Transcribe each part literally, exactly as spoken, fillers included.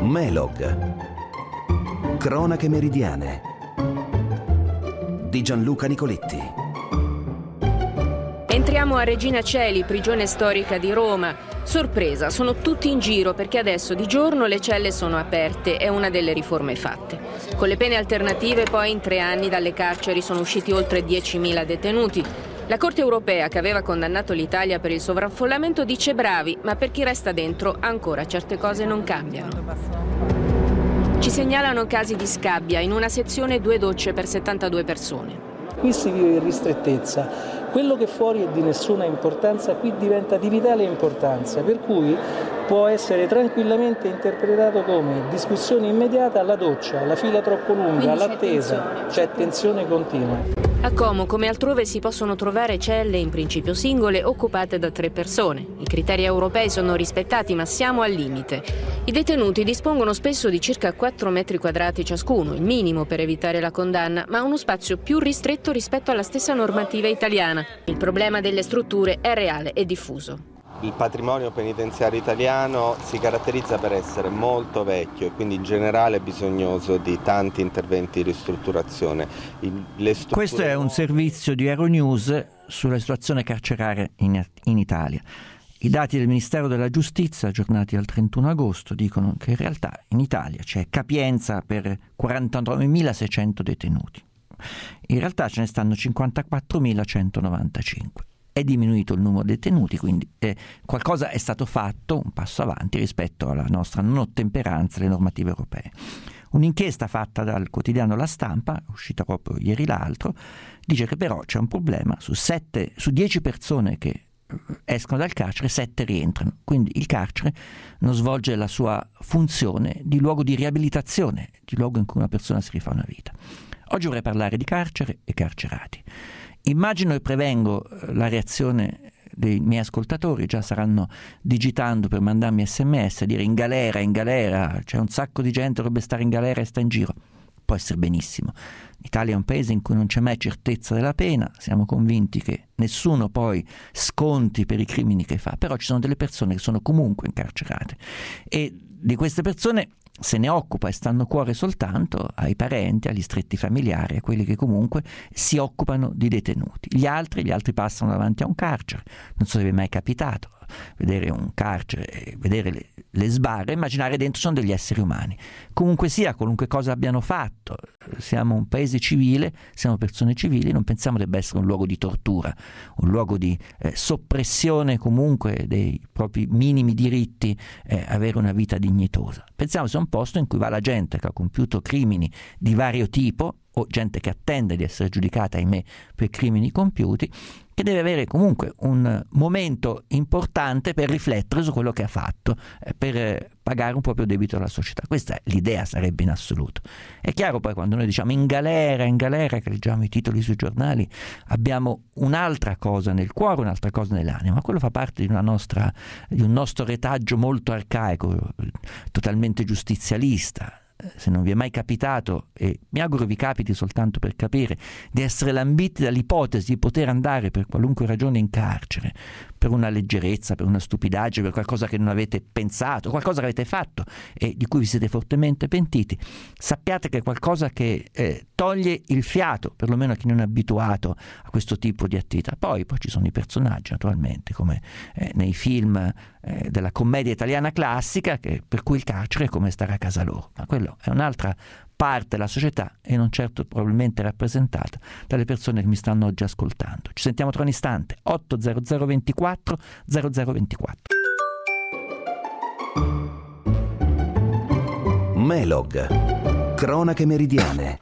Melog. Cronache meridiane di Gianluca Nicoletti. Entriamo a Regina Coeli, prigione storica di Roma. Sorpresa, sono tutti in giro perché adesso di giorno le celle sono aperte, è una delle riforme fatte. Con le pene alternative poi in tre anni dalle carceri sono usciti oltre diecimila detenuti. La Corte europea, che aveva condannato l'Italia per il sovraffollamento, dice bravi, ma per chi resta dentro ancora certe cose non cambiano. Ci segnalano casi di scabbia, in una sezione due docce per settantadue persone. Qui si vive in ristrettezza. Quello che fuori è di nessuna importanza, qui diventa di vitale importanza, per cui può essere tranquillamente interpretato come discussione immediata alla doccia, la fila troppo lunga, l'attesa, c'è tensione continua. A Como, come altrove, si possono trovare celle, in principio singole, occupate da tre persone. I criteri europei sono rispettati, ma siamo al limite. I detenuti dispongono spesso di circa quattro metri quadrati ciascuno, il minimo per evitare la condanna, ma uno spazio più ristretto rispetto alla stessa normativa italiana. Il problema delle strutture è reale e diffuso. Il patrimonio penitenziario italiano si caratterizza per essere molto vecchio e quindi in generale bisognoso di tanti interventi di ristrutturazione. Le strutture... Questo è un servizio di Euronews sulla situazione carceraria in, in Italia. I dati del Ministero della Giustizia, aggiornati al trentuno agosto, dicono che in realtà in Italia c'è capienza per quarantanovemilaseicento detenuti. In realtà ce ne stanno cinquantaquattromilacentonovantacinque. È diminuito il numero di detenuti, quindi eh, qualcosa è stato fatto, un passo avanti rispetto alla nostra non ottemperanza alle normative europee. Un'inchiesta fatta dal quotidiano La Stampa, uscita proprio ieri l'altro, dice che però c'è un problema: su sette, su dieci persone che escono dal carcere, sette rientrano. Quindi il carcere non svolge la sua funzione di luogo di riabilitazione, di luogo in cui una persona si rifà una vita. Oggi vorrei parlare di carcere e carcerati. Immagino e prevengo la reazione dei miei ascoltatori, già saranno digitando per mandarmi sms, dire in galera, in galera, c'è un sacco di gente, dovrebbe stare in galera e sta in giro. Può essere benissimo. L'Italia è un paese in cui non c'è mai certezza della pena, siamo convinti che nessuno poi sconti per i crimini che fa, però ci sono delle persone che sono comunque incarcerate e di queste persone se ne occupa e stanno a cuore soltanto ai parenti, agli stretti familiari, a quelli che comunque si occupano di detenuti. Gli altri, gli altri passano davanti a un carcere. Non so se vi è mai capitato vedere un carcere e vedere le, le sbarre, immaginare dentro sono degli esseri umani. Comunque sia, qualunque cosa abbiano fatto, siamo un paese civile, siamo persone civili, non pensiamo debba essere un luogo di tortura, un luogo di eh, soppressione comunque dei propri minimi diritti, eh, avere una vita dignitosa. Pensiamo sia un posto in cui va la gente che ha compiuto crimini di vario tipo o gente che attende di essere giudicata, ahimè, per crimini compiuti, che deve avere comunque un momento importante per riflettere su quello che ha fatto, eh, per eh, pagare un proprio debito alla società. Questa è l'idea, sarebbe in assoluto. È chiaro poi quando noi diciamo in galera, in galera, che leggiamo i titoli sui giornali, abbiamo un'altra cosa nel cuore, un'altra cosa nell'anima. Quello fa parte di una nostra, di un nostro retaggio molto arcaico, totalmente giustizialista. Se non vi è mai capitato, e mi auguro vi capiti soltanto per capire, di essere lambiti dall'ipotesi di poter andare per qualunque ragione in carcere, per una leggerezza, per una stupidaggine, per qualcosa che non avete pensato, qualcosa che avete fatto e di cui vi siete fortemente pentiti, sappiate che è qualcosa che eh, toglie il fiato, perlomeno a chi non è abituato a questo tipo di attività. Poi, poi ci sono i personaggi, naturalmente, come eh, nei film eh, della commedia italiana classica, che, per cui il carcere è come stare a casa loro, ma quello è un'altra parte della società e non certo probabilmente rappresentata dalle persone che mi stanno oggi ascoltando. Ci sentiamo tra un istante. otto zero zero ventiquattro zero zero ventiquattro. Melog. Cronache meridiane.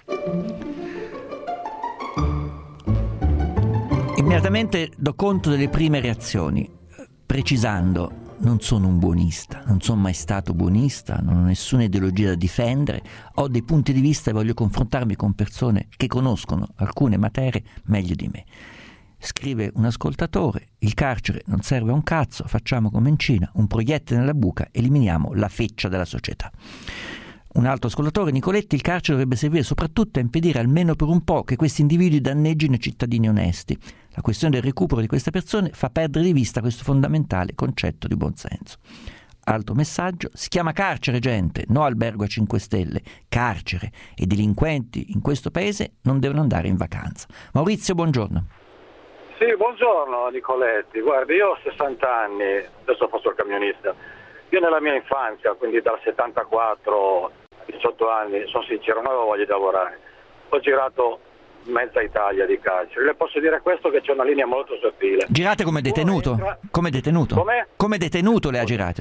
Immediatamente do conto delle prime reazioni, precisando: non sono un buonista, non sono mai stato buonista, non ho nessuna ideologia da difendere, ho dei punti di vista e voglio confrontarmi con persone che conoscono alcune materie meglio di me. Scrive un ascoltatore: il carcere non serve a un cazzo, facciamo come in Cina, un proiettile nella buca, eliminiamo la feccia della società. Un altro ascoltatore: Nicoletti, il carcere dovrebbe servire soprattutto a impedire almeno per un po' che questi individui danneggino i cittadini onesti. La questione del recupero di queste persone fa perdere di vista questo fondamentale concetto di buonsenso. altro messaggio, si chiama carcere, gente, no albergo a cinque stelle, carcere, e delinquenti in questo paese non devono andare in vacanza. Maurizio, buongiorno. Sì, buongiorno Nicoletti. Guardi, io ho sessanta anni, adesso faccio il camionista. Io nella mia infanzia, quindi dal settantaquattro a diciotto anni, sono sincero, non avevo voglia di lavorare. Ho girato mezza Italia di carcere. Le posso dire questo, che c'è una linea molto sottile. Girate come detenuto? Entra... Come detenuto? Come? Come detenuto le ha girate?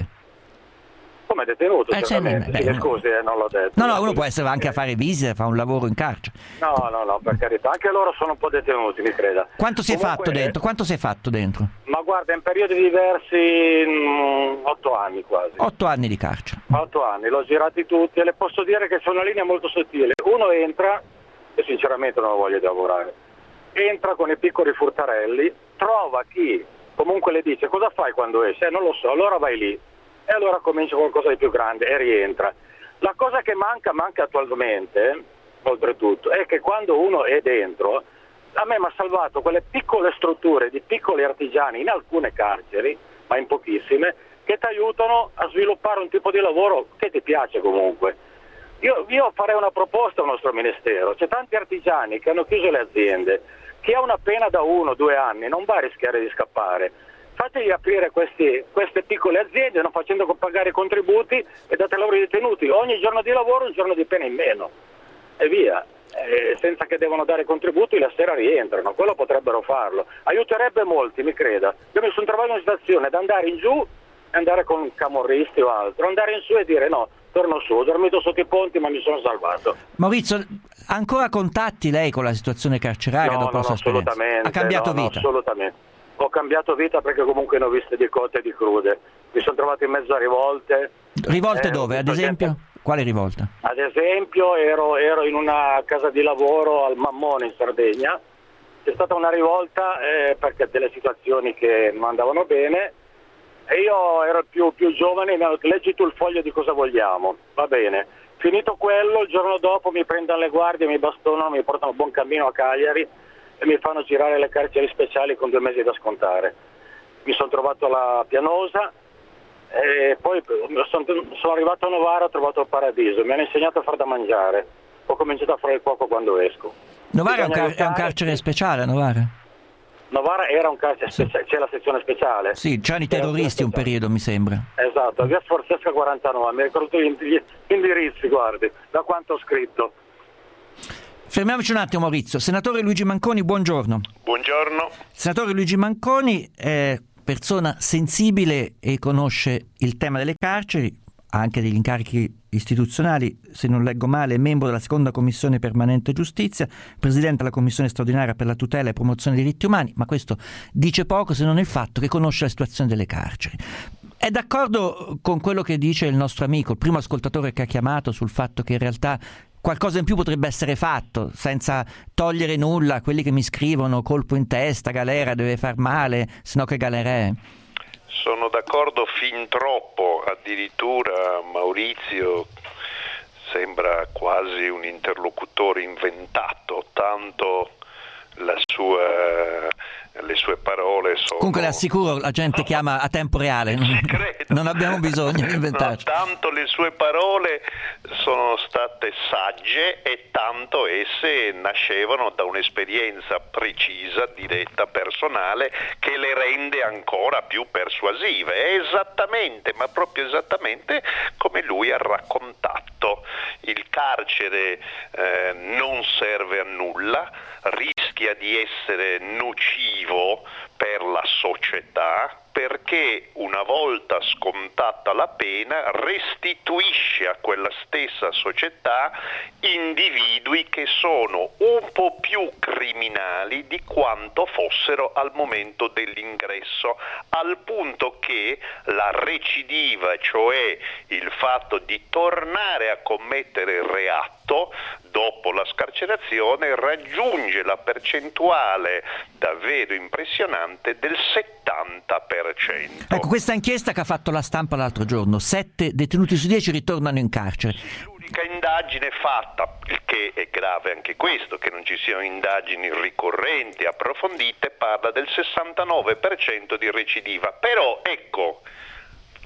Come detenuto, eh, certamente. Beh, sì, no. Scusi, eh, non l'ho detto. No, no, uno può essere anche a fare visite, fa un lavoro in carcere. No, no, no, per carità. Anche loro sono un po' detenuti, mi creda. Quanto si Comunque, è fatto dentro? Quanto si è fatto dentro? Ma guarda, in periodi diversi, mh, otto anni quasi. Otto anni di carcere. Otto anni, l'ho girati tutti e le posso dire che c'è una linea molto sottile. Uno entra, e sinceramente non ho voglia di lavorare, entra con i piccoli furtarelli, trova chi comunque le dice cosa fai quando esci? Eh, non lo so, allora vai lì. E allora comincia qualcosa di più grande e rientra. La cosa che manca, manca attualmente, oltretutto, è che quando uno è dentro, a me mi ha salvato quelle piccole strutture di piccoli artigiani in alcune carceri, ma in pochissime, che ti aiutano a sviluppare un tipo di lavoro che ti piace comunque. Io, io farei una proposta al nostro Ministero. C'è tanti artigiani che hanno chiuso le aziende. Chi ha una pena da uno o due anni non va a rischiare di scappare. Fategli aprire questi, queste piccole aziende, non facendo pagare i contributi, e date loro i detenuti. Ogni giorno di lavoro un giorno di pena in meno. E via. Eh, senza che devono dare contributi, la sera rientrano. Quello potrebbero farlo. Aiuterebbe molti, mi creda. Io mi sono trovato in una situazione da andare in giù e andare con camorristi o altro. Andare in su e dire no, torno su. Ho dormito sotto i ponti ma mi sono salvato. Maurizio, ancora contatti lei con la situazione carceraria no, dopo no, la sua esperienza? Assolutamente. Ha cambiato no, vita? No, assolutamente. Ho cambiato vita perché comunque ne ho viste di cotte e di crude. Mi sono trovato in mezzo a rivolte. Rivolte eh, dove? Ad esempio? Gente... Quale rivolta? Ad esempio ero, ero in una casa di lavoro al Mammone in Sardegna. C'è stata una rivolta eh, perché delle situazioni che non andavano bene e io ero più, più giovane e mi hanno detto leggi tu il foglio di cosa vogliamo. Va bene. Finito quello, il giorno dopo mi prendono le guardie, mi bastonano, mi portano a buon cammino a Cagliari e mi fanno girare le carceri speciali con due mesi da scontare. Mi sono trovato alla Pianosa e poi sono, sono arrivato a Novara, ho trovato il paradiso, mi hanno insegnato a far da mangiare, ho cominciato a fare il cuoco quando esco. Novara è un, car- è un carcere speciale, Novara? Novara era un carcere speciale, sì. C'è la sezione speciale. Sì, c'erano i terroristi un periodo, mi sembra. Esatto, via Sforzesca quarantanove, mi ricordo gli indirizzi, guardi, da quanto ho scritto. Fermiamoci un attimo, Maurizio. Senatore Luigi Manconi, buongiorno. Buongiorno. Senatore Luigi Manconi è persona sensibile e conosce il tema delle carceri, anche degli incarichi istituzionali, se non leggo male, è membro della seconda commissione permanente giustizia, presidente della commissione straordinaria per la tutela e promozione dei diritti umani, ma questo dice poco se non il fatto che conosce la situazione delle carceri. È d'accordo con quello che dice il nostro amico, il primo ascoltatore che ha chiamato, sul fatto che in realtà qualcosa in più potrebbe essere fatto, senza togliere nulla a quelli che mi scrivono colpo in testa, galera, deve far male, se no che galera è? Sono d'accordo fin troppo, addirittura Maurizio sembra quasi un interlocutore inventato, tanto la sua, le sue parole sono... Comunque le assicuro, la gente chiama a tempo reale, non, non abbiamo bisogno di inventarci. No, tanto le sue parole sono state sagge e tanto esse nascevano da un'esperienza precisa, diretta, personale, che le rende ancora più persuasive. È esattamente, ma proprio esattamente come lui ha raccontato. Il carcere eh, non serve a nulla, rischia di essere nocivo per la società, perché una volta scontata la pena restituisce a quella stessa società individui che sono un po' più criminali di quanto fossero al momento dell'ingresso, al punto che la recidiva, cioè il fatto di tornare a commettere il reato dopo la scarcerazione, raggiunge la percentuale davvero impressionante del settanta per cento. Ecco, questa inchiesta che ha fatto la Stampa l'altro giorno, sette detenuti su dieci ritornano in carcere. L'unica indagine fatta, il che è grave anche questo, che non ci siano indagini ricorrenti, approfondite, parla del sessantanove per cento di recidiva. Però ecco,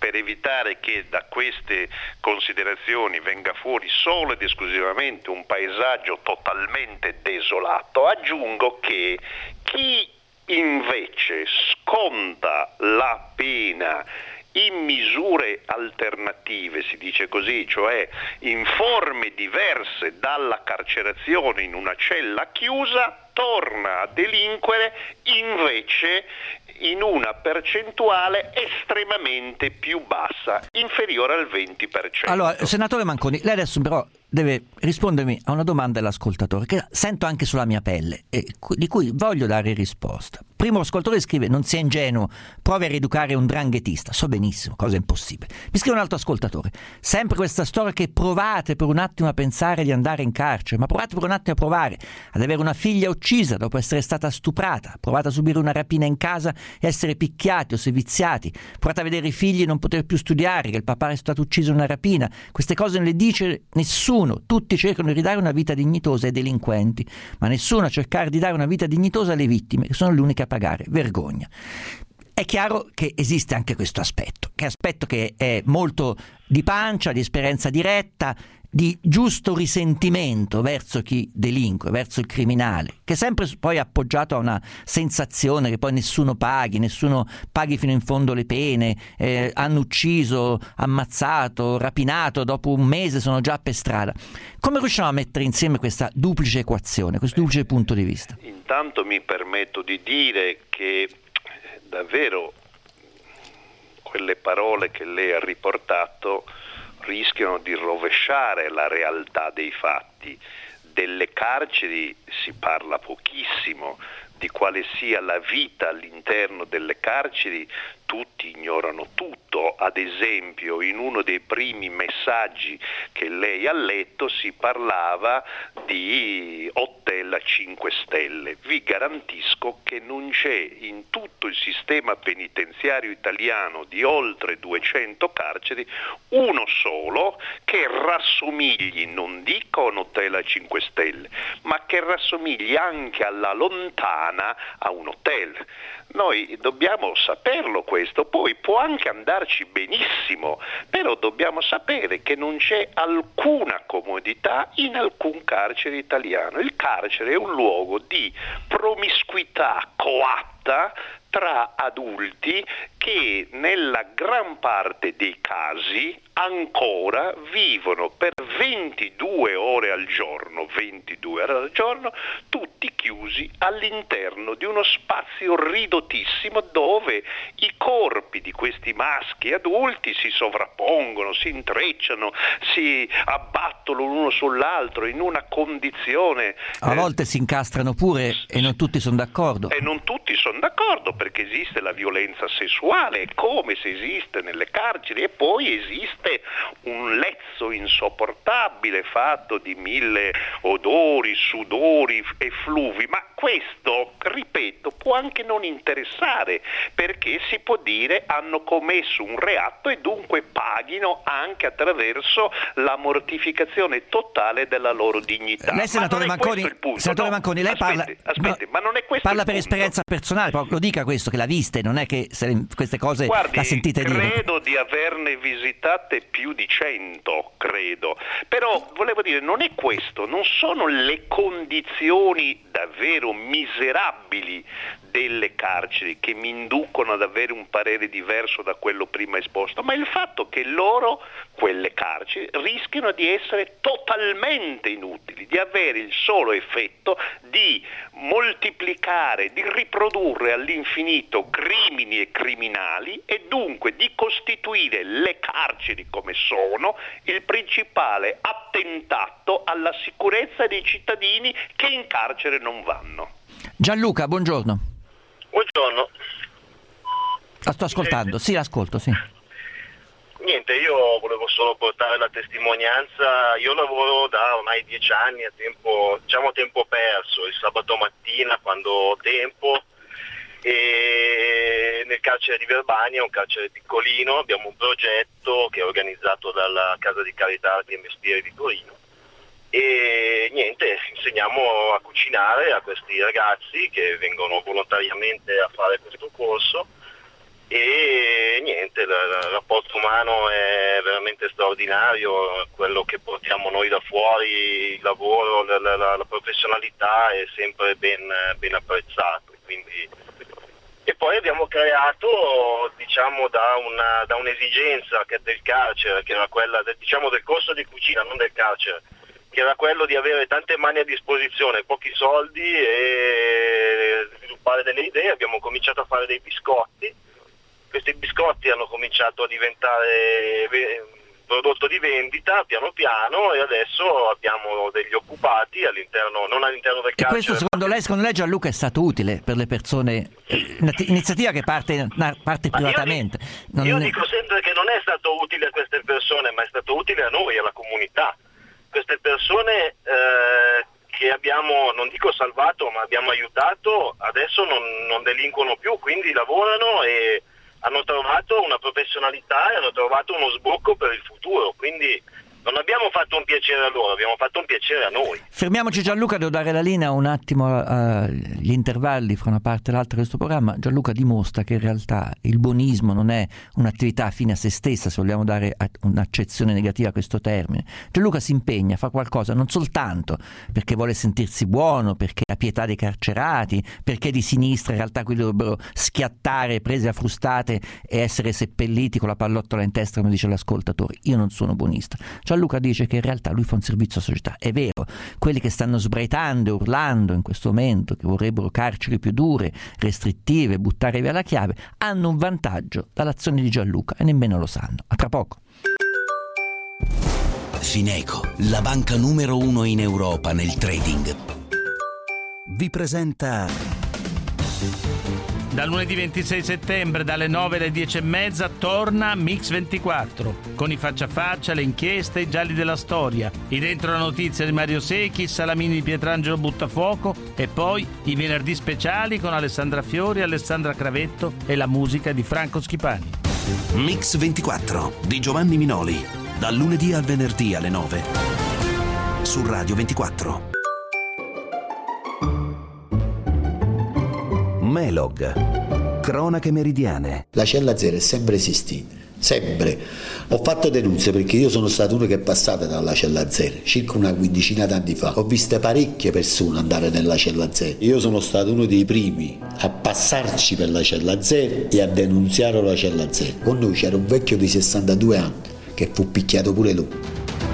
per evitare che da queste considerazioni venga fuori solo ed esclusivamente un paesaggio totalmente desolato, aggiungo che chi invece sconta la pena in misure alternative, si dice così, cioè in forme diverse dalla carcerazione in una cella chiusa, torna a delinquere invece in una percentuale estremamente più bassa, inferiore al venti per cento. Allora, senatore Manconi, lei adesso però deve rispondermi a una domanda dell'ascoltatore che sento anche sulla mia pelle e di cui voglio dare risposta. Primo ascoltatore scrive: non sia ingenuo, provi a rieducare un 'ndranghetista. So benissimo, cosa impossibile. Mi scrive un altro ascoltatore: sempre questa storia che provate per un attimo a pensare di andare in carcere, ma provate per un attimo a provare ad avere una figlia uccisa dopo essere stata stuprata, provate a subire una rapina in casa e essere picchiati o seviziati, provate a vedere i figli non poter più studiare, che il papà è stato ucciso in una rapina. Queste cose non le dice nessuno, tutti cercano di ridare una vita dignitosa ai delinquenti, ma nessuno a cercare di dare una vita dignitosa alle vittime, che sono le uniche a pagare. Vergogna. È chiaro che esiste anche questo aspetto, che aspetto che è molto di pancia, di esperienza diretta, di giusto risentimento verso chi delinque, verso il criminale, che è sempre poi appoggiato a una sensazione che poi nessuno paghi, nessuno paghi fino in fondo le pene, eh, hanno ucciso, ammazzato, rapinato, dopo un mese sono già per strada. Come riusciamo a mettere insieme questa duplice equazione, questo duplice punto di vista? Intanto mi permetto di dire che davvero quelle parole che lei ha riportato rischiano di rovesciare la realtà dei fatti. Delle carceri si parla pochissimo, di quale sia la vita all'interno delle carceri tutti ignorano tutto. Ad esempio, in uno dei primi messaggi che lei ha letto si parlava di hotel a cinque stelle. Vi garantisco che non c'è in tutto il sistema penitenziario italiano di oltre duecento carceri uno solo che rassomigli, non dico a un hotel a cinque stelle, ma che rassomigli anche alla lontana a un hotel. Noi dobbiamo saperlo questo, poi può anche andarci benissimo, però dobbiamo sapere che non c'è alcuna comodità in alcun carcere italiano. Il carcere è un luogo di promiscuità coatta tra adulti che nella gran parte dei casi ancora vivono per ventidue ore al giorno, ventidue ore al giorno, tutti chiusi all'interno di uno spazio ridottissimo dove i corpi di questi maschi adulti si sovrappongono, si intrecciano, si abbattono l'uno sull'altro in una condizione... A eh, volte si incastrano pure e non tutti sono d'accordo. E non tutti sono d'accordo, perché esiste la violenza sessuale, come se esiste nelle carceri, e poi esiste un lezzo insopportabile fatto di mille odori, sudori e fluvi, ma questo, ripeto, può anche non interessare, perché si può dire hanno commesso un reato e dunque paghino anche attraverso la mortificazione totale della loro dignità. Lei, senatore Manconi, senatore no, Manconi, lei aspetti, parla, aspetti, no, ma non è questo parla il per punto. esperienza personale, lo dica questo, che l'ha viste, non è che se queste cose Guardi, la sentite credo dire. Credo di averne visitate più di cento, credo, però volevo dire, non è questo, non sono le condizioni davvero miserabili delle carceri che mi inducono ad avere un parere diverso da quello prima esposto, ma il fatto che loro, quelle carceri, rischiano di essere totalmente inutili, di avere il solo effetto di moltiplicare, di riprodurre all'infinito crimini e criminali e dunque di costituire le carceri come sono il principale attentato alla sicurezza dei cittadini che in carcere non vanno. Gianluca, buongiorno. Buongiorno. La sto ascoltando, sì, l'ascolto, sì. Niente, io volevo solo portare la testimonianza. Io lavoro da ormai dieci anni a tempo, diciamo a tempo perso, il sabato mattina quando ho tempo, e nel carcere di Verbania, un carcere piccolino, abbiamo un progetto che è organizzato dalla Casa di Carità Arti e Mestieri di Torino. E niente, insegniamo a cucinare a questi ragazzi che vengono volontariamente a fare questo corso e niente, il, il rapporto umano è veramente straordinario, quello che portiamo noi da fuori, il lavoro, la, la, la professionalità è sempre ben, ben apprezzato. Quindi... E poi abbiamo creato, diciamo, da, una, da un'esigenza che del carcere, che era quella del, diciamo, del corso di cucina, non del carcere, che era quello di avere tante mani a disposizione, pochi soldi e sviluppare delle idee. Abbiamo cominciato a fare dei biscotti. Questi biscotti hanno cominciato a diventare prodotto di vendita piano piano, e adesso abbiamo degli occupati all'interno, non all'interno del carcere. E questo secondo ma... lei, secondo lei Gianluca, è stato utile per le persone? Un'iniziativa che parte, parte privatamente. Io, dico, non io è... dico sempre che non è stato utile a queste persone, ma è stato utile a noi, alla comunità. Queste persone eh, che abbiamo, non dico salvato, ma abbiamo aiutato, adesso non, non delinquono più, quindi lavorano e hanno trovato una professionalità e hanno trovato uno sbocco per il futuro, quindi non abbiamo fatto un piacere a loro, abbiamo fatto un piacere a noi. Fermiamoci Gianluca, devo dare la linea un attimo agli intervalli fra una parte e l'altra di questo programma. Gianluca dimostra che in realtà il buonismo non è un'attività fine a se stessa, se vogliamo dare un'accezione negativa a questo termine. Gianluca si impegna, fa qualcosa non soltanto perché vuole sentirsi buono, perché ha pietà dei carcerati, perché di sinistra in realtà quelli dovrebbero schiattare prese a frustate e essere seppelliti con la pallottola in testa, come dice l'ascoltatore. Io non sono buonista. Gianluca dice che in realtà lui fa un servizio alla società. È vero, quelli che stanno sbraitando e urlando in questo momento, che vorrebbero carceri più dure, restrittive, buttare via la chiave, hanno un vantaggio dall'azione di Gianluca e nemmeno lo sanno. A tra poco. Fineco, la banca numero uno in Europa nel trading, vi presenta... Dal lunedì ventisei settembre, dalle nove alle dieci e mezza, torna Mix ventiquattro, con i faccia a faccia, le inchieste, i gialli della storia, i dentro la notizia di Mario Secchi, Salamini di Pietrangelo Buttafuoco e poi i venerdì speciali con Alessandra Fiori, Alessandra Cravetto e la musica di Franco Schipani. Mix ventiquattro di Giovanni Minoli, dal lunedì al venerdì alle nove, su Radio ventiquattro. Melog, cronache meridiane. La cella zero è sempre esistita, sempre. Ho fatto denunce perché io sono stato uno che è passato dalla cella zero circa una quindicina d'anni fa. Ho visto parecchie persone andare nella cella zero. Io sono stato uno dei primi a passarci per la cella zero e a denunziare la cella zero. Con noi c'era un vecchio di sessantadue anni che fu picchiato pure lui.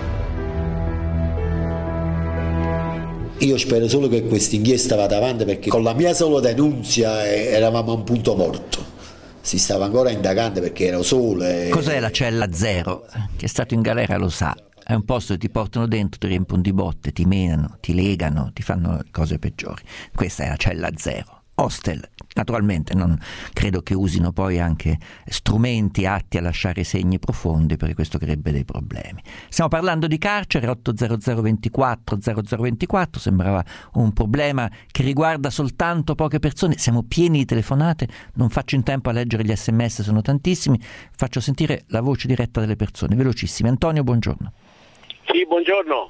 Io spero solo che questa inchiesta vada avanti, perché con la mia sola denunzia eravamo a un punto morto. Si stava ancora indagando perché ero solo. E... Cos'è la cella zero? Chi è stato in galera lo sa. È un posto che ti portano dentro, ti riempiono di botte, ti menano, ti legano, ti fanno cose peggiori. Questa è la cella zero. Hostel, naturalmente non credo che usino poi anche strumenti atti a lasciare segni profondi, perché questo creerebbe dei problemi. Stiamo parlando di carcere. Otto zero zero ventiquattro zero zero ventiquattro sembrava un problema che riguarda soltanto poche persone. Siamo pieni di telefonate, non faccio in tempo a leggere gli sms, sono tantissimi. Faccio sentire la voce diretta delle persone, velocissime. Antonio, buongiorno. Sì, buongiorno.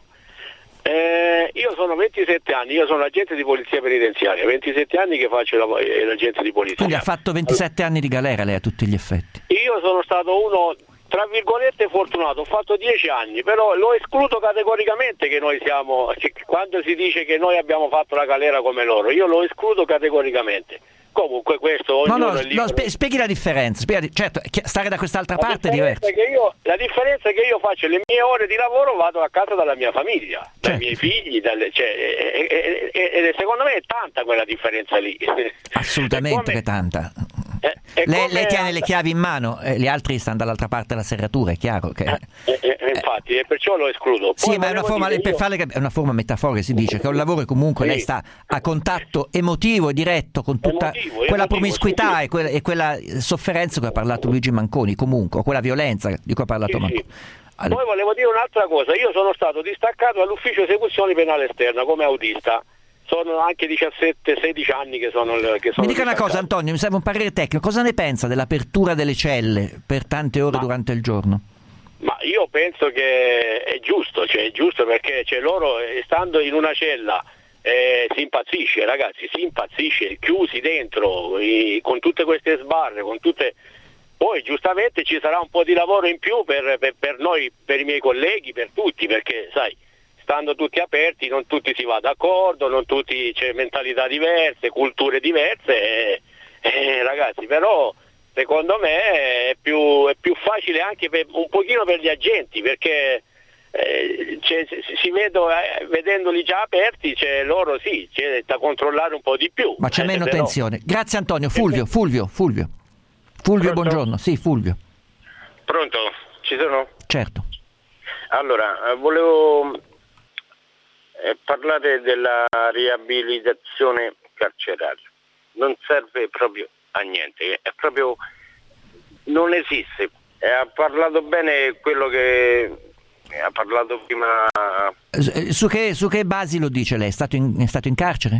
Eh, io sono ventisette anni, io sono agente di polizia penitenziaria, ventisette anni che faccio la, eh, l'agente di polizia. Quindi ha fatto ventisette allora, anni di galera lei a tutti gli effetti. Io sono stato uno, tra virgolette, fortunato, ho fatto dieci anni, però lo escludo categoricamente che noi siamo, che quando si dice che noi abbiamo fatto la galera come loro, io lo escludo categoricamente. Comunque questo no no, no spie- spieghi la differenza, spieghi, certo, stare da quest'altra la parte è diverso. Che io, la differenza è che io faccio le mie ore di lavoro, vado a casa dalla mia famiglia, certo, dai miei figli, dalle, cioè, e, e, e, e secondo me è tanta quella differenza lì. Assolutamente come, che è tanta. Eh, lei, lei tiene le chiavi in mano, eh, gli altri stanno dall'altra parte della serratura, è chiaro che... Eh, eh, eh, infatti, e perché lo escludo. Poi sì, ma è una, forma, per io... farle, è una forma metaforica, si dice che è un lavoro che comunque sì, lei sta a contatto emotivo e diretto con tutta emotivo, quella emotivo, promiscuità sì, e, quella, e quella sofferenza di cui ha parlato Luigi Manconi, comunque, o quella violenza di cui ha parlato sì, Manconi. Sì. Allora. Poi volevo dire un'altra cosa, io sono stato distaccato dall'ufficio esecuzioni penale esterna come autista. Sono anche diciassette sedici anni che sono, che sono mi dica una cosa, Antonio, mi serve un parere tecnico. Cosa ne pensa dell'apertura delle celle per tante ore ma, durante il giorno? Ma io penso che è giusto, cioè è giusto perché cioè, loro stando in una cella eh, si impazzisce, ragazzi, si impazzisce, chiusi dentro i, con tutte queste sbarre, con tutte Poi giustamente ci sarà un po' di lavoro in più per, per, per noi, per i miei colleghi, per tutti, perché sai, stando tutti aperti non tutti si va d'accordo, non tutti c'è mentalità diverse, culture diverse, e, e, ragazzi, però secondo me è più, è più facile anche per, un pochino per gli agenti, perché eh, si vedo, eh, vedendoli già aperti, c'è loro sì, c'è da controllare un po' di più. Ma c'è eh, meno però... tensione. Grazie Antonio. Fulvio, Fulvio, Fulvio. Fulvio, Pronto? buongiorno. Sì, Fulvio. Pronto? Ci sono? Certo. Allora, volevo eh, parlare della riabilitazione carceraria. Non serve proprio a niente, è proprio non esiste. Eh, ha parlato bene quello che ha parlato prima. Su che, su che basi lo dice lei? È stato in, è stato in carcere?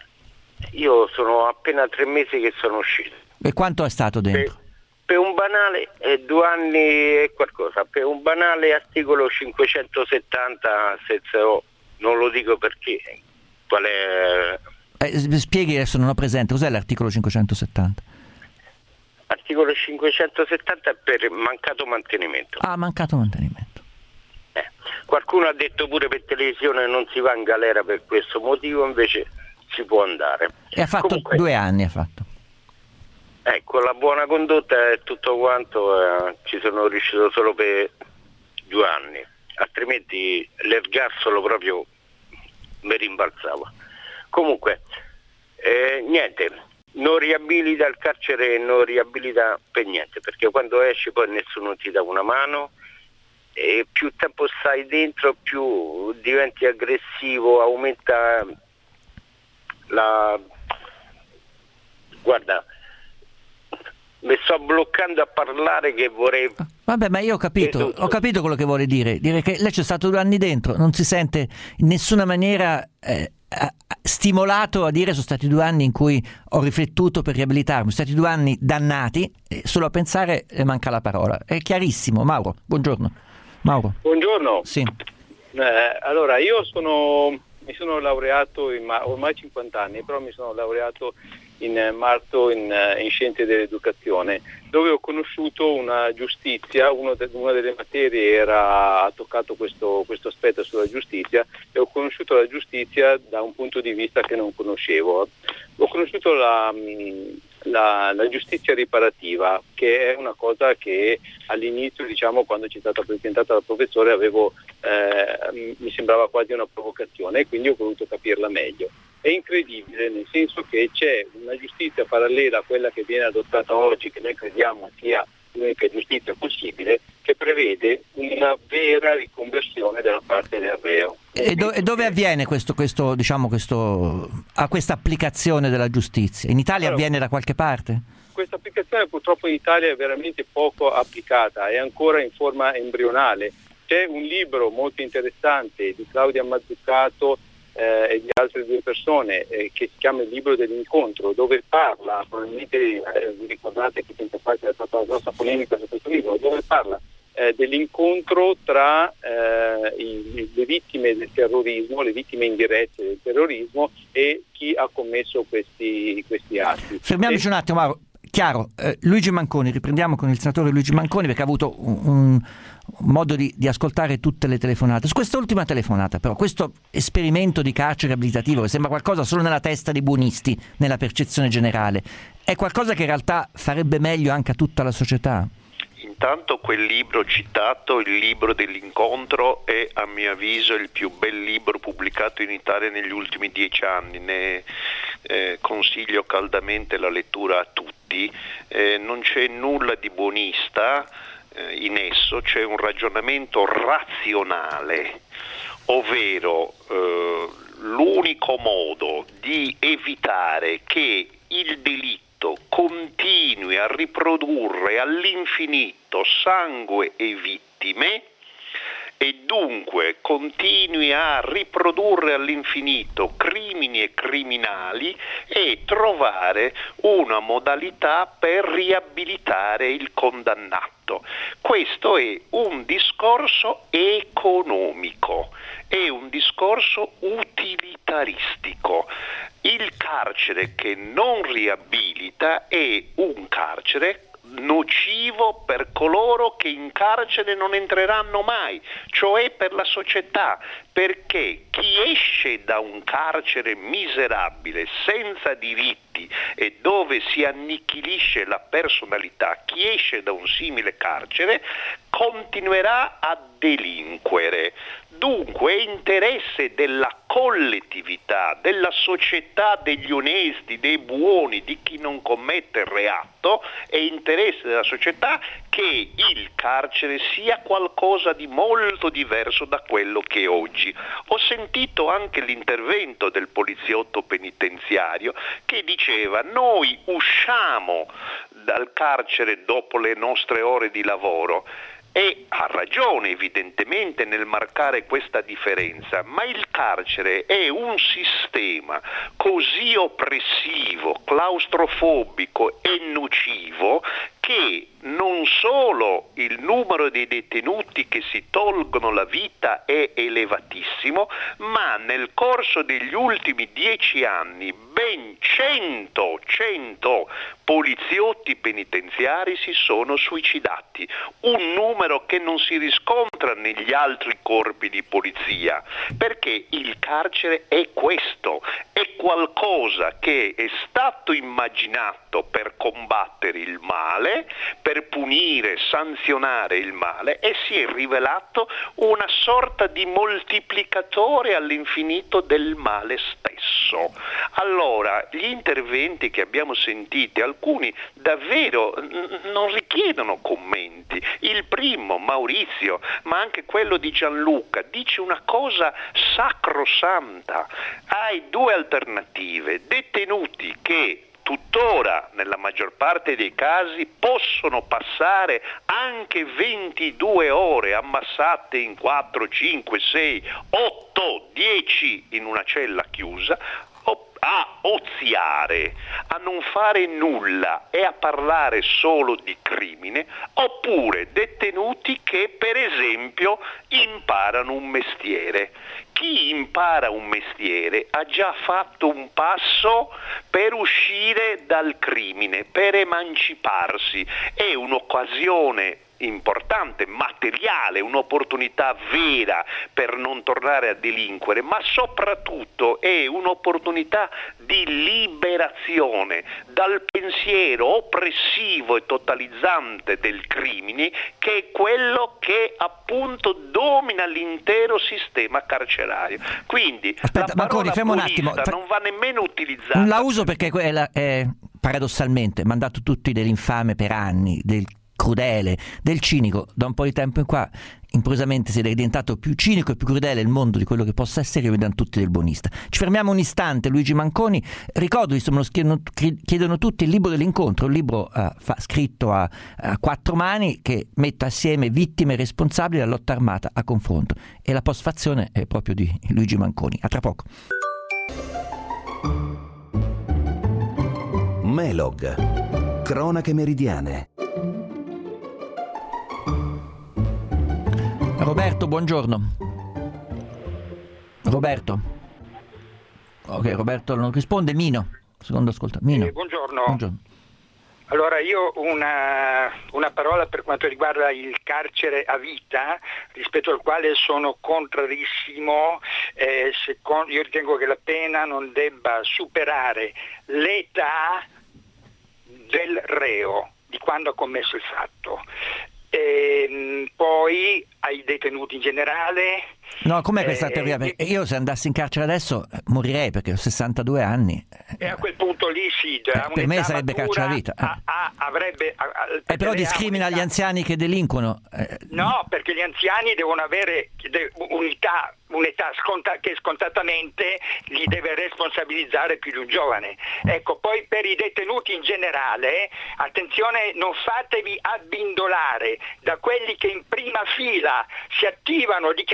Io sono appena tre mesi che sono uscito. E quanto è stato dentro? Per, per un banale eh, due anni e qualcosa, per un banale articolo cinquecentosettanta, senza, oh, non lo dico perché, qual è... Eh, spieghi, adesso non ho presente, cos'è l'articolo cinquecentosettanta? Articolo cinquecentosettanta è per mancato mantenimento. Ah, mancato mantenimento. Eh, qualcuno ha detto pure per televisione non si va in galera per questo motivo, invece si può andare. E ha fatto Comunque, due anni, ha fatto. Ecco, la buona condotta e tutto quanto, eh, ci sono riuscito solo per due anni, altrimenti l'ergastolo proprio mi rimbalzava. Comunque, eh, niente, non riabilita il carcere, non riabilita per niente, perché quando esci poi nessuno ti dà una mano e più tempo stai dentro più diventi aggressivo, aumenta la... Guarda, mi sto bloccando a parlare che vorrei... Vabbè, ma io ho capito, ho capito quello che vuole dire. Dire che lei c'è stato due anni dentro, non si sente in nessuna maniera eh, stimolato a dire sono stati due anni in cui ho riflettuto per riabilitarmi, sono stati due anni dannati, e solo a pensare le manca la parola. È chiarissimo. Mauro, buongiorno. Mauro. Buongiorno. Sì. Eh, allora, io sono, mi sono laureato in, ormai cinquanta anni, però mi sono laureato in marzo in, in scienze dell'educazione, dove ho conosciuto una giustizia, uno de, una delle materie era, ha toccato questo, questo aspetto sulla giustizia, e ho conosciuto la giustizia da un punto di vista che non conoscevo. Ho conosciuto la, la, la giustizia riparativa, che è una cosa che all'inizio, diciamo, quando c'è stata presentata dal professore, avevo, eh, mi sembrava quasi una provocazione, e quindi ho voluto capirla meglio. È incredibile, nel senso che c'è una giustizia parallela a quella che viene adottata oggi, che noi crediamo sia l'unica giustizia possibile, che prevede una vera riconversione della parte del reo. E, do, e dove avviene questo, questo, diciamo, questo, a questa applicazione della giustizia? In Italia allora, avviene da qualche parte? Questa applicazione purtroppo in Italia è veramente poco applicata, è ancora in forma embrionale. C'è un libro molto interessante di Claudia Mazzucato Eh, e di altre due persone eh, che si chiama Il libro dell'incontro, dove parla, probabilmente eh, vi ricordate che tempo fa c'è stata una grossa polemica su questo libro, dove parla eh, dell'incontro tra eh, i, le vittime del terrorismo, le vittime indirette del terrorismo, e chi ha commesso questi, questi atti. Fermiamoci e... un attimo, Mauro. Chiaro, eh, Luigi Manconi, riprendiamo con il senatore Luigi Manconi, perché ha avuto un, un modo di, di ascoltare tutte le telefonate. Su quest'ultima telefonata, però, questo esperimento di carcere abilitativo, che sembra qualcosa solo nella testa dei buonisti, nella percezione generale, è qualcosa che in realtà farebbe meglio anche a tutta la società? Intanto quel libro citato, Il libro dell'incontro, è a mio avviso il più bel libro pubblicato in Italia negli ultimi dieci anni, ne eh, consiglio caldamente la lettura a tutti. Eh, non c'è nulla di buonista eh, in esso, c'è un ragionamento razionale, ovvero eh, l'unico modo di evitare che il delitto continui a riprodurre all'infinito sangue e vittime, e dunque continui a riprodurre all'infinito crimini e criminali, e trovare una modalità per riabilitare il condannato. Questo è un discorso economico, è un discorso utilitaristico. Il carcere che non riabilita è un carcere nocivo per coloro che in carcere non entreranno mai, cioè per la società, perché chi esce da un carcere miserabile, senza diritti e dove si annichilisce la personalità, chi esce da un simile carcere continuerà a delinquere. Dunque è interesse della collettività, della società, degli onesti, dei buoni, di chi non commette reato, è interesse della società che il carcere sia qualcosa di molto diverso da quello che è oggi. Ho sentito anche l'intervento del poliziotto penitenziario che diceva: noi usciamo dal carcere dopo le nostre ore di lavoro. E ha ragione evidentemente nel marcare questa differenza, ma il carcere è un sistema così oppressivo, claustrofobico e nocivo che non solo il numero dei detenuti che si tolgono la vita è elevatissimo, ma nel corso degli ultimi dieci anni ben cento, cento poliziotti penitenziari si sono suicidati, un numero che non si riscontra negli altri corpi di polizia, perché il carcere è questo, è qualcosa che è stato immaginato per combattere il male, per punire, sanzionare il male, e si è rivelato una sorta di moltiplicatore all'infinito del male stesso. Allora, gli interventi che abbiamo sentito, alcuni davvero n- non richiedono commenti. Il primo, Maurizio, ma anche quello di Gianluca, dice una cosa sacrosanta. Hai due alternative: detenuti che tuttora nella maggior parte dei casi possono passare anche ventidue ore ammassate in quattro, cinque, sei, otto, dieci in una cella chiusa, a oziare, a non fare nulla e a parlare solo di crimine, oppure detenuti che per esempio imparano un mestiere. Chi impara un mestiere ha già fatto un passo per uscire dal crimine, per emanciparsi. È un'occasione importante, materiale, un'opportunità vera per non tornare a delinquere, ma soprattutto è un'opportunità di liberazione dal pensiero oppressivo e totalizzante del crimine, che è quello che appunto domina l'intero sistema carcerario. Quindi aspetta, la Manconi, parola fermo un attimo. non va nemmeno utilizzata. La uso perché quella è paradossalmente mandato tutti dell'infame per anni, del crudele, del cinico. Da un po' di tempo in qua improvvisamente si è diventato più cinico e più crudele il mondo di quello che possa essere, e vedono tutti del buonista. Ci fermiamo un istante. Luigi Manconi, ricordo, insomma, chiedono, chiedono tutti il libro dell'incontro, un libro uh, fa, scritto a, a quattro mani che mette assieme vittime e responsabili della lotta armata a confronto, e la postfazione è proprio di Luigi Manconi. A tra poco. Melog, cronache meridiane. Roberto, buongiorno. Roberto. Ok, Roberto non risponde. Mino, secondo ascolta. Mino. Eh, buongiorno. buongiorno. Allora, io una, una parola per quanto riguarda il carcere a vita, rispetto al quale sono contrarissimo. Eh, secondo, io ritengo che la pena non debba superare l'età del reo, di quando ha commesso il fatto. E poi ai detenuti in generale. No, com'è questa eh, teoria? Perché io se andassi in carcere adesso morirei, perché ho sessantadue anni. E a quel punto lì sì, eh, per me sarebbe carcere a vita. A, a, avrebbe, a, a, eh, però discrimina gli anziani che delinquono. Eh. No, perché gli anziani devono avere unità, un'età sconta, che scontatamente li deve responsabilizzare più di un giovane. Ecco, poi per i detenuti in generale, attenzione, non fatevi abbindolare da quelli che in prima fila si attivano dichiaratamente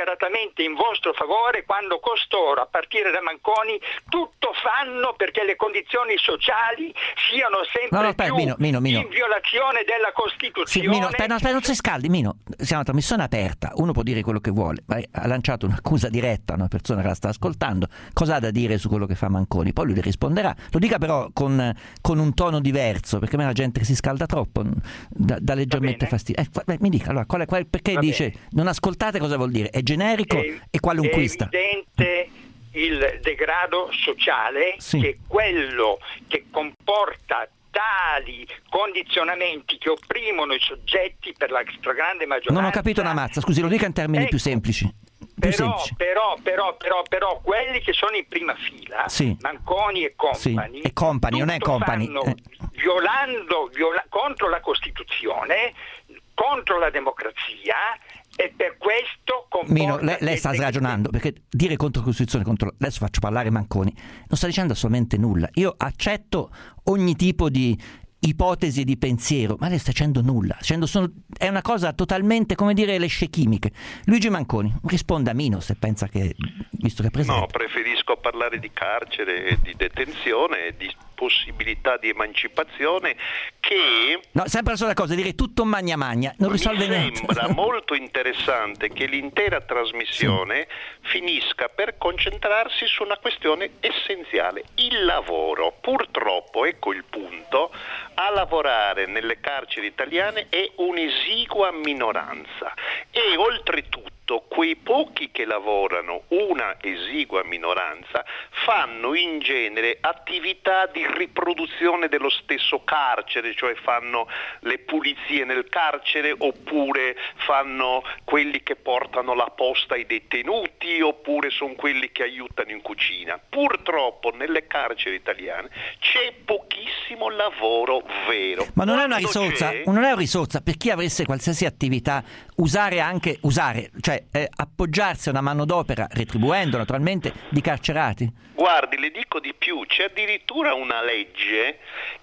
esattamente in vostro favore quando costoro, a partire da Manconi, tutto fanno perché le condizioni sociali siano sempre no, no, aspetta, più Mino, Mino, Mino. in violazione della Costituzione. Sì, Mino, aspetta, aspetta, non si scaldi, Mino. Siamo una trasmissione aperta, uno può dire quello che vuole, ma ha lanciato un'accusa diretta a una persona che la sta ascoltando. Cosa ha da dire su quello che fa Manconi? Poi lui le risponderà. Lo dica però con, con un tono diverso, perché a me la gente che si scalda troppo dà, dà leggermente fastidio. Eh, mi dica allora, qual è, qual è, perché Va dice bene. Non ascoltate, cosa vuol dire? È generico è, e qualunquista. È evidente il degrado sociale, sì. che è quello che comporta tali condizionamenti che opprimono i soggetti per la stragrande maggioranza. Non ho capito una mazza, scusi, lo dica in termini ecco, più semplici. Più però, semplici. però, però, però, però, quelli che sono in prima fila, sì. Manconi e compagni, sì. e compagni non è compagni. Fanno, eh. violando, viola, contro la Costituzione, contro la democrazia. E per questo Mino, lei, lei sta sragionando, perché dire contro la Costituzione, contro, adesso faccio parlare Manconi, non sta dicendo assolutamente nulla. Io accetto ogni tipo di ipotesi di pensiero, ma lei sta dicendo nulla, dicendo sono, è una cosa totalmente, come dire, le scie chimiche. Luigi Manconi, risponda a Mino se pensa che, visto che è presente. No, preferisco parlare di carcere, di detenzione, di possibilità di emancipazione che... No, sempre la sola cosa, dire tutto magna magna, non risolve mi niente. Mi sembra molto interessante che l'intera trasmissione sì. finisca per concentrarsi su una questione essenziale, il lavoro. Purtroppo, ecco il punto, a lavorare nelle carceri italiane è un'esigua minoranza e oltretutto quei pochi che lavorano, una esigua minoranza, fanno in genere attività di riproduzione dello stesso carcere, cioè fanno le pulizie nel carcere oppure fanno quelli che portano la posta ai detenuti oppure sono quelli che aiutano in cucina. Purtroppo nelle carceri italiane c'è pochissimo lavoro vero. Ma non è una risorsa, non è una risorsa per chi avesse qualsiasi attività, usare anche, usare, cioè eh, appoggiarsi a una manodopera, retribuendo naturalmente, di carcerati? Guardi, le dico di più, c'è addirittura una legge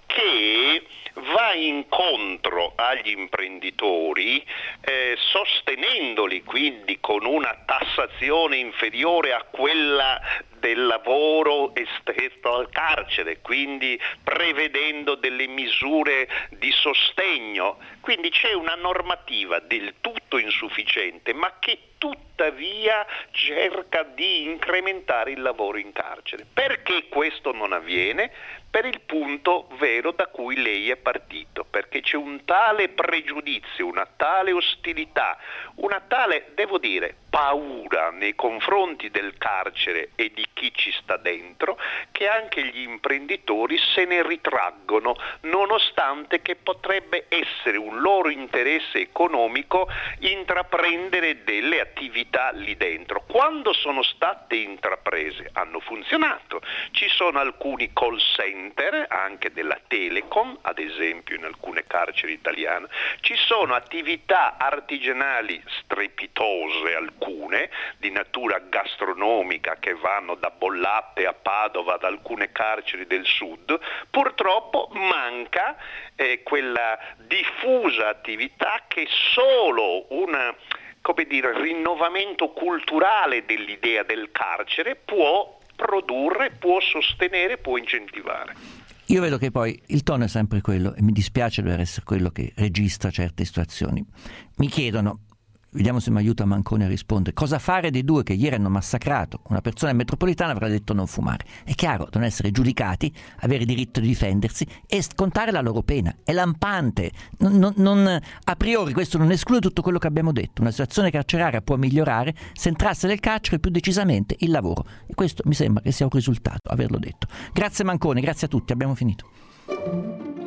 che va incontro agli imprenditori eh, sostenendoli quindi con una tassazione inferiore a quella del lavoro esterno al carcere, quindi prevedendo delle misure di sostegno. Quindi c'è una normativa del tutto insufficiente, ma che tuttavia cerca di incrementare il lavoro in carcere. Perché questo non avviene? Per il punto vero da cui lei è partito, perché c'è un tale pregiudizio, una tale ostilità, una tale, devo dire, paura nei confronti del carcere e di chi ci sta dentro, che anche gli imprenditori se ne ritraggono, nonostante che potrebbe essere un loro interesse economico intraprendere delle attività lì dentro. Quando sono state intraprese hanno funzionato, ci sono alcuni call center, anche della Telecom, ad esempio in alcune carceri italiane, ci sono attività artigianali strepitose, alcune di natura gastronomica che vanno da Bollate a Padova, ad alcune carceri del sud. Purtroppo manca eh, quella diffusa attività che solo una, come dire, rinnovamento culturale dell'idea del carcere può produrre, può sostenere, può incentivare. Io vedo che poi il tono è sempre quello e mi dispiace dover essere quello che registra certe situazioni. Mi chiedono, vediamo se mi aiuta Manconi a rispondere, cosa fare dei due che ieri hanno massacrato una persona in metropolitana, avrà detto non fumare. È chiaro, devono essere giudicati, avere diritto di difendersi e scontare la loro pena. È lampante. Non, non, non, a priori questo non esclude tutto quello che abbiamo detto. Una situazione carceraria può migliorare se entrasse nel carcere più decisamente il lavoro. E questo mi sembra che sia un risultato, averlo detto. Grazie Manconi, grazie a tutti, abbiamo finito.